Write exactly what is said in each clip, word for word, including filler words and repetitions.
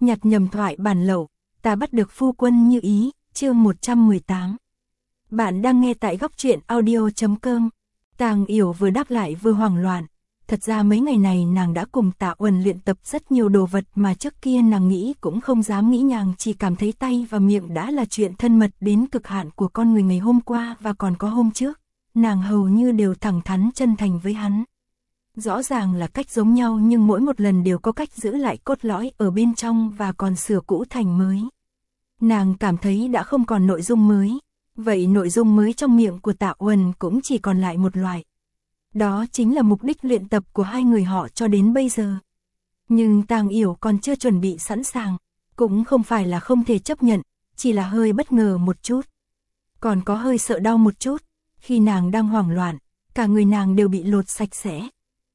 nhặt nhầm thoại bản lậu, ta bắt được phu quân như ý, chương một trăm mười tám. Bạn đang nghe tại góc truyện audio chấm com. Tàng Yểu vừa đáp lại vừa hoảng loạn. Thật ra mấy ngày này nàng đã cùng Tạ Uẩn luyện tập rất nhiều đồ vật mà trước kia nàng nghĩ cũng không dám nghĩ, nàng chỉ cảm thấy tay và miệng đã là chuyện thân mật đến cực hạn của con người ngày hôm qua và còn có hôm trước. Nàng hầu như đều thẳng thắn chân thành với hắn. Rõ ràng là cách giống nhau nhưng mỗi một lần đều có cách giữ lại cốt lõi ở bên trong và còn sửa cũ thành mới. Nàng cảm thấy đã không còn nội dung mới. Vậy nội dung mới trong miệng của Tạ Uẩn cũng chỉ còn lại một loại. Đó chính là mục đích luyện tập của hai người họ cho đến bây giờ. Nhưng Tàng Yểu còn chưa chuẩn bị sẵn sàng, cũng không phải là không thể chấp nhận, chỉ là hơi bất ngờ một chút. Còn có hơi sợ đau một chút, khi nàng đang hoảng loạn, cả người nàng đều bị lột sạch sẽ.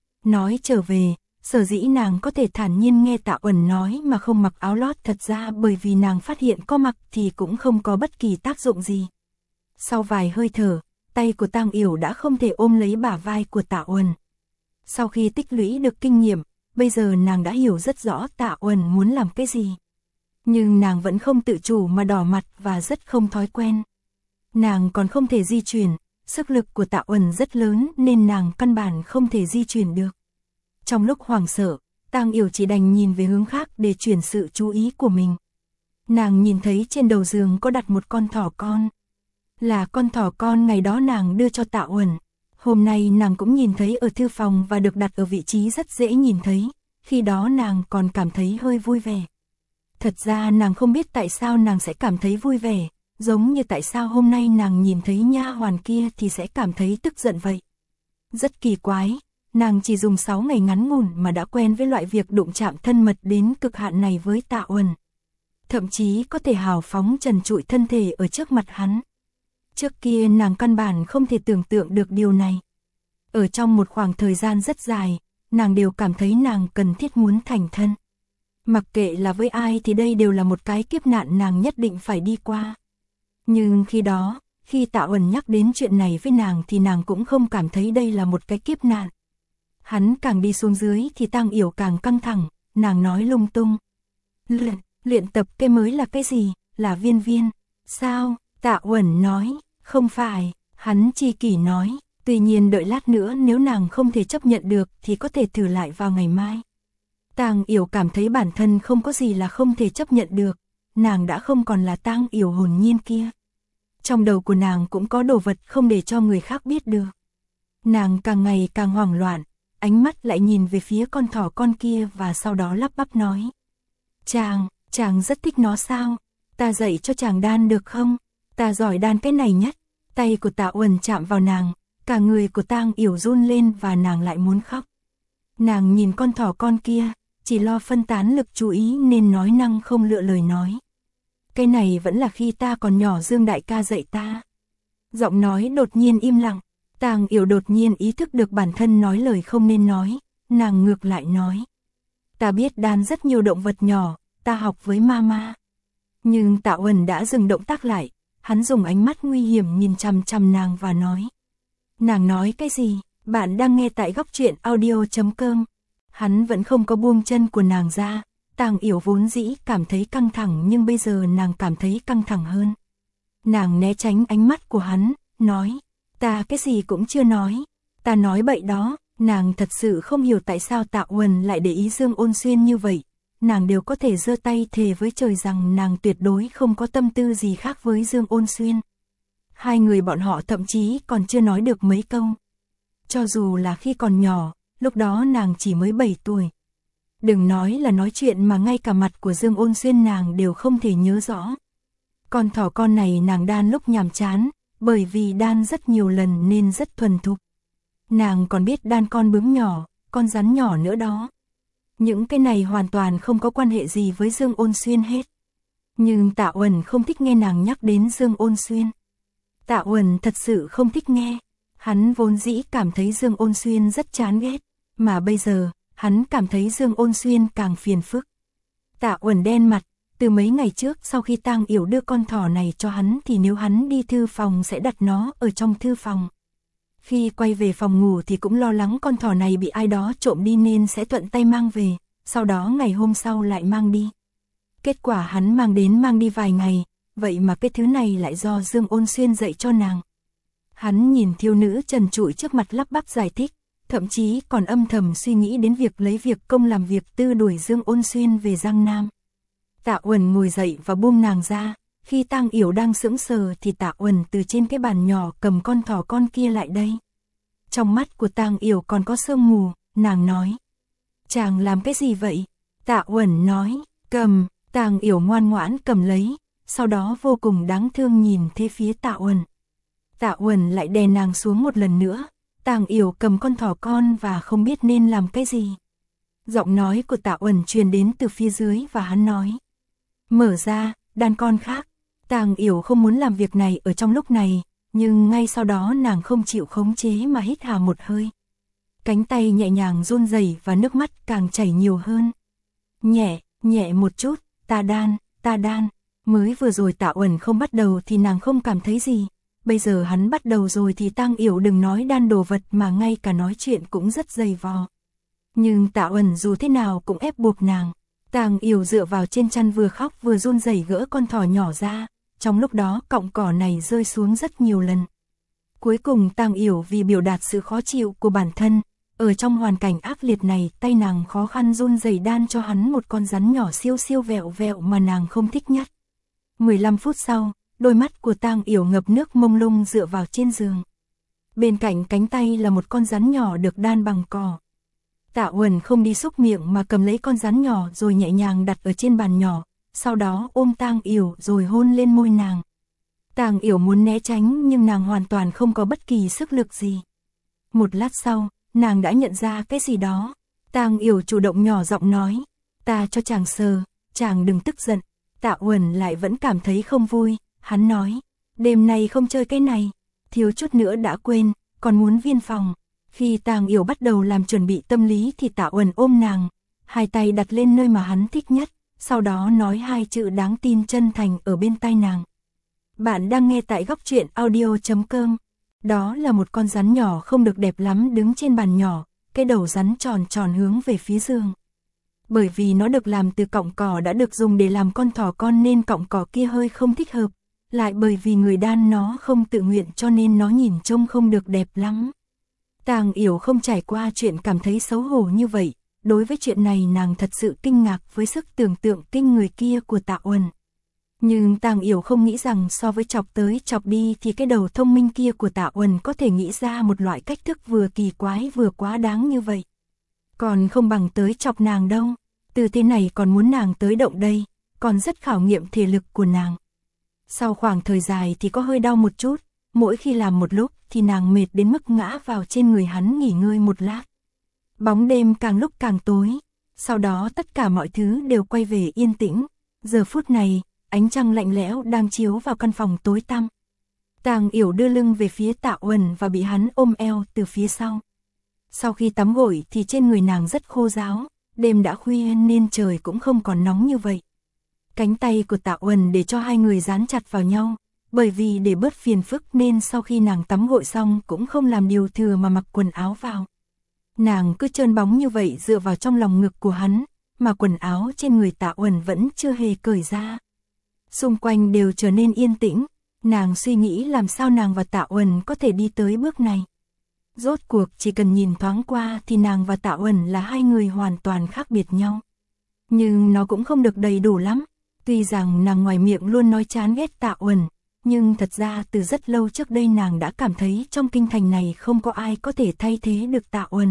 Nói trở về, sở dĩ nàng có thể thản nhiên nghe Tạ Uẩn nói mà không mặc áo lót thật ra bởi vì nàng phát hiện có mặc thì cũng không có bất kỳ tác dụng gì. Sau vài hơi thở, tay của Tàng Yểu đã không thể ôm lấy bả vai của Tạ Uẩn. Sau khi tích lũy được kinh nghiệm, bây giờ nàng đã hiểu rất rõ Tạ Uẩn muốn làm cái gì. Nhưng nàng vẫn không tự chủ mà đỏ mặt và rất không thói quen. Nàng còn không thể di chuyển, sức lực của Tạ Uẩn rất lớn nên nàng căn bản không thể di chuyển được. Trong lúc hoảng sợ, Tàng Yểu chỉ đành nhìn về hướng khác để chuyển sự chú ý của mình. Nàng nhìn thấy trên đầu giường có đặt một con thỏ con. Là con thỏ con ngày đó nàng đưa cho Tạ Uẩn. Hôm nay nàng cũng nhìn thấy ở thư phòng và được đặt ở vị trí rất dễ nhìn thấy. Khi đó nàng còn cảm thấy hơi vui vẻ. Thật ra nàng không biết tại sao nàng sẽ cảm thấy vui vẻ, giống như tại sao hôm nay nàng nhìn thấy nha hoàn kia thì sẽ cảm thấy tức giận vậy. Rất kỳ quái, nàng chỉ dùng sáu ngày ngắn ngủn mà đã quen với loại việc đụng chạm thân mật đến cực hạn này với Tạ Uẩn. Thậm chí có thể hào phóng trần trụi thân thể ở trước mặt hắn. Trước kia nàng căn bản không thể tưởng tượng được điều này. Ở trong một khoảng thời gian rất dài, nàng đều cảm thấy nàng cần thiết muốn thành thân. Mặc kệ là với ai thì đây đều là một cái kiếp nạn nàng nhất định phải đi qua. Nhưng khi đó, khi Tạ Uẩn nhắc đến chuyện này với nàng thì nàng cũng không cảm thấy đây là một cái kiếp nạn. Hắn càng đi xuống dưới thì Tàng Yểu càng căng thẳng, nàng nói lung tung. Luyện, luyện tập cái mới là cái gì, là viên viên. Sao? Tạ Uẩn nói. Không phải, hắn chi kỷ nói, tuy nhiên đợi lát nữa nếu nàng không thể chấp nhận được thì có thể thử lại vào ngày mai. Tàng Yểu cảm thấy bản thân không có gì là không thể chấp nhận được, nàng đã không còn là Tàng Yểu hồn nhiên kia. Trong đầu của nàng cũng có đồ vật không để cho người khác biết được. Nàng càng ngày càng hoảng loạn, ánh mắt lại nhìn về phía con thỏ con kia và sau đó lắp bắp nói. Chàng, chàng rất thích nó sao? Ta dạy cho chàng đan được không? Ta giỏi đan cái này nhất. Tay của Tạ Uẩn chạm vào nàng, cả người của Tàng Yểu run lên và nàng lại muốn khóc. Nàng nhìn con thỏ con kia, chỉ lo phân tán lực chú ý nên nói năng không lựa lời nói. Cái này vẫn là khi ta còn nhỏ Dương đại ca dạy ta. Giọng nói đột nhiên im lặng, Tàng Yểu đột nhiên ý thức được bản thân nói lời không nên nói, nàng ngược lại nói. Ta biết đan rất nhiều động vật nhỏ, ta học với mama. Nhưng Tạ Uẩn đã dừng động tác lại. Hắn dùng ánh mắt nguy hiểm nhìn chằm chằm nàng và nói. Nàng nói cái gì? Bạn đang nghe tại góc truyện audio chấm com. Hắn vẫn không có buông chân của nàng ra. Tàng Yểu vốn dĩ cảm thấy căng thẳng nhưng bây giờ nàng cảm thấy căng thẳng hơn. Nàng né tránh ánh mắt của hắn, nói. Ta cái gì cũng chưa nói. Ta nói bậy đó. Nàng thật sự không hiểu tại sao Tạ Uẩn lại để ý Dương Ôn Xuyên như vậy. Nàng đều có thể giơ tay thề với trời rằng nàng tuyệt đối không có tâm tư gì khác với Dương Ôn Xuyên. Hai người bọn họ thậm chí còn chưa nói được mấy câu. Cho dù là khi còn nhỏ, lúc đó nàng chỉ mới bảy tuổi. Đừng nói là nói chuyện mà ngay cả mặt của Dương Ôn Xuyên nàng đều không thể nhớ rõ. Con thỏ con này nàng đan lúc nhàm chán, bởi vì đan rất nhiều lần nên rất thuần thục. Nàng còn biết đan con bướm nhỏ, con rắn nhỏ nữa đó. Những cái này hoàn toàn không có quan hệ gì với Dương Ôn Xuyên hết. Nhưng Tạ Uẩn không thích nghe nàng nhắc đến Dương Ôn Xuyên. Tạ Uẩn thật sự không thích nghe. Hắn vốn dĩ cảm thấy Dương Ôn Xuyên rất chán ghét. Mà bây giờ, hắn cảm thấy Dương Ôn Xuyên càng phiền phức. Tạ Uẩn đen mặt. Từ mấy ngày trước sau khi Tàng Yểu đưa con thỏ này cho hắn thì nếu hắn đi thư phòng sẽ đặt nó ở trong thư phòng. Khi quay về phòng ngủ thì cũng lo lắng con thỏ này bị ai đó trộm đi nên sẽ thuận tay mang về, sau đó ngày hôm sau lại mang đi. Kết quả hắn mang đến mang đi vài ngày, vậy mà cái thứ này lại do Dương Ôn Xuyên dạy cho nàng. Hắn nhìn thiếu nữ trần trụi trước mặt lắp bắp giải thích, thậm chí còn âm thầm suy nghĩ đến việc lấy việc công làm việc tư đuổi Dương Ôn Xuyên về Giang Nam. Tạ Uẩn ngồi dậy và buông nàng ra, khi Tang Yểu đang sững sờ thì Tạ Uẩn từ trên cái bàn nhỏ cầm con thỏ con kia lại đây. Trong mắt của Tang Yểu còn có sương mù, nàng nói. Chàng làm cái gì vậy? Tạ Uẩn nói, cầm, Tang Yểu ngoan ngoãn cầm lấy, sau đó vô cùng đáng thương nhìn thế phía Tạ Uẩn. Tạ Uẩn lại đè nàng xuống một lần nữa, Tang Yểu cầm con thỏ con và không biết nên làm cái gì. Giọng nói của Tạ Uẩn truyền đến từ phía dưới và hắn nói. Mở ra, đàn con khác. Tang Yểu không muốn làm việc này ở trong lúc này, nhưng ngay sau đó nàng không chịu khống chế mà hít hà một hơi. Cánh tay nhẹ nhàng run rẩy và nước mắt càng chảy nhiều hơn. Nhẹ, nhẹ một chút, ta đan, ta đan. Mới vừa rồi Tạ Uẩn không bắt đầu thì nàng không cảm thấy gì. Bây giờ hắn bắt đầu rồi thì Tang Yểu đừng nói đan đồ vật mà ngay cả nói chuyện cũng rất dày vò. Nhưng Tạ Uẩn dù thế nào cũng ép buộc nàng. Tang Yểu dựa vào trên chăn vừa khóc vừa run rẩy gỡ con thỏ nhỏ ra. Trong lúc đó cọng cỏ này rơi xuống rất nhiều lần. Cuối cùng Tang Yểu vì biểu đạt sự khó chịu của bản thân, ở trong hoàn cảnh ác liệt này tay nàng khó khăn run rẩy đan cho hắn một con rắn nhỏ siêu siêu vẹo vẹo mà nàng không thích nhất. mười lăm phút sau, đôi mắt của Tang Yểu ngập nước mông lung dựa vào trên giường. Bên cạnh cánh tay là một con rắn nhỏ được đan bằng cỏ. Tạ Uẩn không đi xúc miệng mà cầm lấy con rắn nhỏ rồi nhẹ nhàng đặt ở trên bàn nhỏ, sau đó ôm Tang Yểu rồi hôn lên môi nàng. Tang Yểu muốn né tránh nhưng nàng hoàn toàn không có bất kỳ sức lực gì. Một lát sau, nàng đã nhận ra cái gì đó. Tang Yểu chủ động nhỏ giọng nói, ta cho chàng sờ, chàng đừng tức giận. Tạ Uẩn lại vẫn cảm thấy không vui, hắn nói, đêm nay không chơi cái này, thiếu chút nữa đã quên, còn muốn viên phòng. Khi Tang Yểu bắt đầu làm chuẩn bị tâm lý thì Tạ Uẩn ôm nàng, hai tay đặt lên nơi mà hắn thích nhất, sau đó nói hai chữ đáng tin chân thành ở bên tai nàng. Bạn đang nghe tại góc truyện audio chấm com. Đó là một con rắn nhỏ không được đẹp lắm đứng trên bàn nhỏ, cái đầu rắn tròn tròn hướng về phía giường. Bởi vì nó được làm từ cọng cỏ đã được dùng để làm con thỏ con nên cọng cỏ kia hơi không thích hợp, lại bởi vì người đan nó không tự nguyện cho nên nó nhìn trông không được đẹp lắm. Tang Yểu không trải qua chuyện cảm thấy xấu hổ như vậy, đối với chuyện này nàng thật sự kinh ngạc với sức tưởng tượng kinh người kia của Tạ Uẩn. Nhưng Tang Yểu không nghĩ rằng so với chọc tới chọc đi thì cái đầu thông minh kia của Tạ Uẩn có thể nghĩ ra một loại cách thức vừa kỳ quái vừa quá đáng như vậy. Còn không bằng tới chọc nàng đâu, từ thế này còn muốn nàng tới động đây, còn rất khảo nghiệm thể lực của nàng. Sau khoảng thời dài thì có hơi đau một chút, mỗi khi làm một lúc thì nàng mệt đến mức ngã vào trên người hắn nghỉ ngơi một lát. Bóng đêm càng lúc càng tối, sau đó tất cả mọi thứ đều quay về yên tĩnh. Giờ phút này, ánh trăng lạnh lẽo đang chiếu vào căn phòng tối tăm. Tang Yểu đưa lưng về phía Tạ Uẩn và bị hắn ôm eo từ phía sau. Sau khi tắm gội thì trên người nàng rất khô ráo, đêm đã khuya nên trời cũng không còn nóng như vậy. Cánh tay của Tạ Uẩn để cho hai người dán chặt vào nhau, bởi vì để bớt phiền phức nên sau khi nàng tắm gội xong cũng không làm điều thừa mà mặc quần áo vào. Nàng cứ trơn bóng như vậy dựa vào trong lòng ngực của hắn, mà quần áo trên người Tạ Uẩn vẫn chưa hề cởi ra. Xung quanh đều trở nên yên tĩnh, nàng suy nghĩ làm sao nàng và Tạ Uẩn có thể đi tới bước này. Rốt cuộc chỉ cần nhìn thoáng qua thì nàng và Tạ Uẩn là hai người hoàn toàn khác biệt nhau. Nhưng nó cũng không được đầy đủ lắm, tuy rằng nàng ngoài miệng luôn nói chán ghét Tạ Uẩn, nhưng thật ra từ rất lâu trước đây nàng đã cảm thấy trong kinh thành này không có ai có thể thay thế được Tạ Uẩn.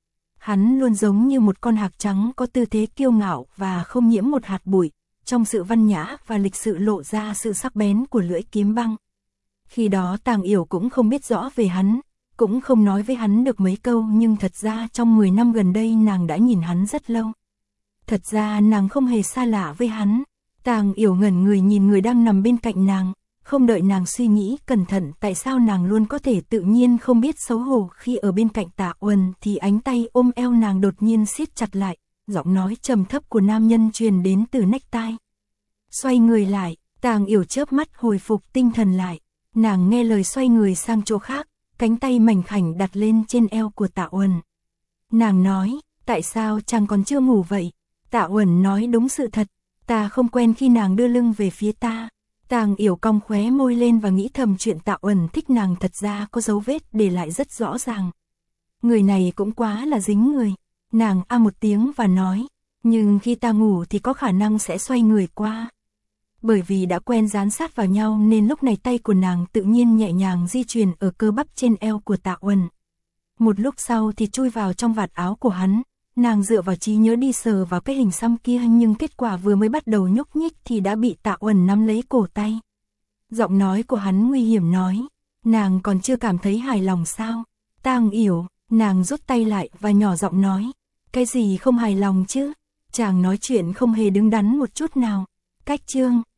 Hắn luôn giống như một con hạc trắng có tư thế kiêu ngạo và không nhiễm một hạt bụi, trong sự văn nhã và lịch sự lộ ra sự sắc bén của lưỡi kiếm băng. Khi đó Tang Yểu cũng không biết rõ về hắn, cũng không nói với hắn được mấy câu nhưng thật ra trong mười năm gần đây nàng đã nhìn hắn rất lâu. Thật ra nàng không hề xa lạ với hắn. Tang Yểu ngẩn người nhìn người đang nằm bên cạnh nàng, không đợi nàng suy nghĩ cẩn thận tại sao nàng luôn có thể tự nhiên không biết xấu hổ khi ở bên cạnh Tạ Uẩn thì ánh tay ôm eo nàng đột nhiên siết chặt lại, giọng nói trầm thấp của nam nhân truyền đến từ nách tai. Xoay người lại, Tang Yểu chớp mắt hồi phục tinh thần lại, nàng nghe lời xoay người sang chỗ khác, cánh tay mảnh khảnh đặt lên trên eo của Tạ Uẩn. Nàng nói, tại sao chàng còn chưa ngủ vậy? Tạ Uẩn nói đúng sự thật, Ta không quen khi nàng đưa lưng về phía ta. Tàng Yểu cong khóe môi lên và nghĩ thầm chuyện Tạ Uẩn thích nàng thật ra có dấu vết để lại rất rõ ràng. Người này cũng quá là dính người. Nàng a một tiếng và nói, nhưng khi ta ngủ thì có khả năng sẽ xoay người qua. Bởi vì đã quen dán sát vào nhau nên lúc này tay của nàng tự nhiên nhẹ nhàng di chuyển ở cơ bắp trên eo của Tạ Uẩn. Một lúc sau thì chui vào trong vạt áo của hắn, nàng dựa vào trí nhớ đi sờ vào cái hình xăm kia nhưng kết quả vừa mới bắt đầu nhúc nhích thì đã bị Tạ Uẩn nắm lấy cổ tay. Giọng nói của hắn nguy hiểm nói, nàng còn chưa cảm thấy hài lòng sao? Tàng Yểu, nàng rút tay lại và nhỏ giọng nói, cái gì không hài lòng chứ? Chàng nói chuyện không hề đứng đắn một chút nào. Cách chương